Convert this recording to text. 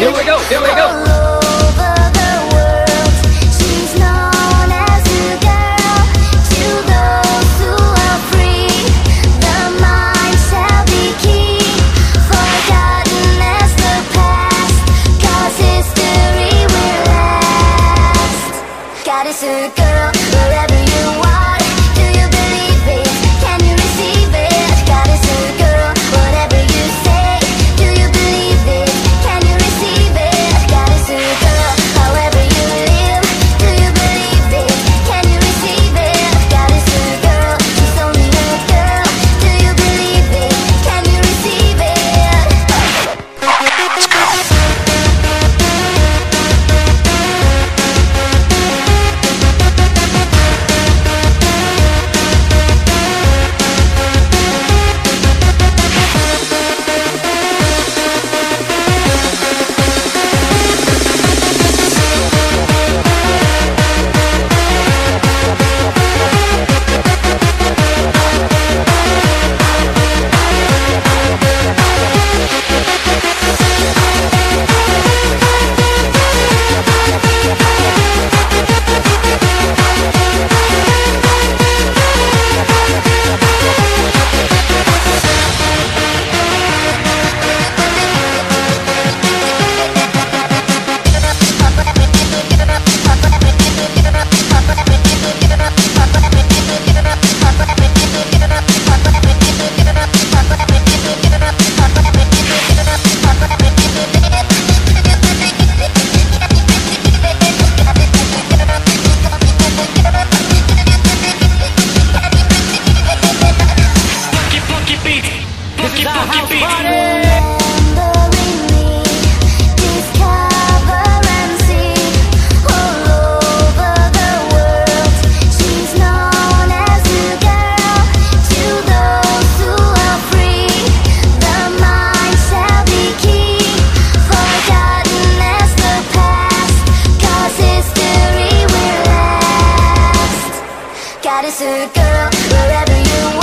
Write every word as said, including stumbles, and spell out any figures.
Here we go, here we go. All over the world, she's known as the girl. To those who are free, the mind shall be key. Forgotten as the past, 'cause history will last. Goddess or girl, wherever you are, do you believe it? Can you receive it? Goddess or girl, whatever you say, do you believe it? Can you receive it? Goddess or girl, however you live, do you believe it? Can you receive it? Goddess or girl, she's only a girl, do you believe it? Can you receive it? Remembering me, discover and see. All over the world, she's known as a girl. To those who are free, the mind shall be key. Forgotten as the past, 'cause history will last. Goddess or girl, wherever you